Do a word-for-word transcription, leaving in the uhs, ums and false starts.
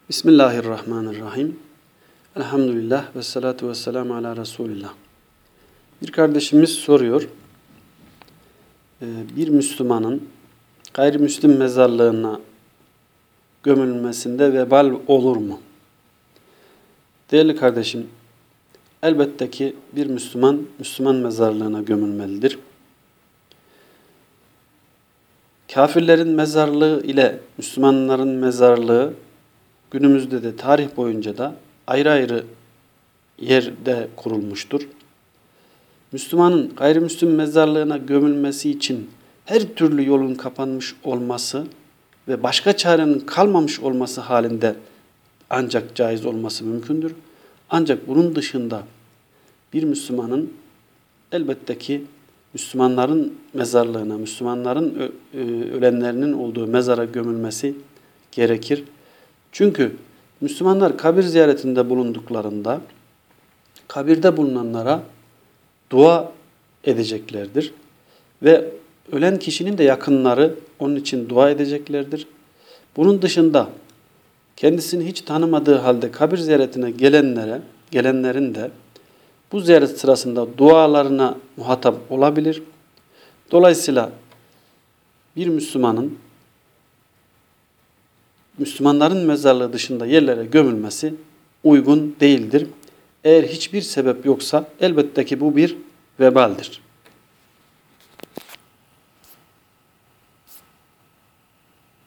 Bismillahirrahmanirrahim. Elhamdülillah ve salatu ve selamu ala Resulillah. Bir kardeşimiz soruyor. Bir Müslümanın gayrimüslim mezarlığına gömülmesinde vebal olur mu? Değerli kardeşim, elbette ki bir Müslüman, Müslüman mezarlığına gömülmelidir. Kafirlerin mezarlığı ile Müslümanların mezarlığı günümüzde de tarih boyunca da ayrı ayrı yerde kurulmuştur. Müslümanın gayrimüslim mezarlığına gömülmesi için her türlü yolun kapanmış olması ve başka çarenin kalmamış olması halinde ancak caiz olması mümkündür. Ancak bunun dışında bir Müslümanın elbette ki Müslümanların mezarlığına, Müslümanların ölenlerinin olduğu mezara gömülmesi gerekir. Çünkü Müslümanlar kabir ziyaretinde bulunduklarında kabirde bulunanlara dua edeceklerdir. Ve ölen kişinin de yakınları onun için dua edeceklerdir. Bunun dışında kendisini hiç tanımadığı halde kabir ziyaretine gelenlere, gelenlerin de bu ziyaret sırasında dualarına muhatap olabilir. Dolayısıyla bir Müslümanın Müslümanların mezarlığı dışında yerlere gömülmesi uygun değildir. Eğer hiçbir sebep yoksa elbette ki bu bir vebaldir.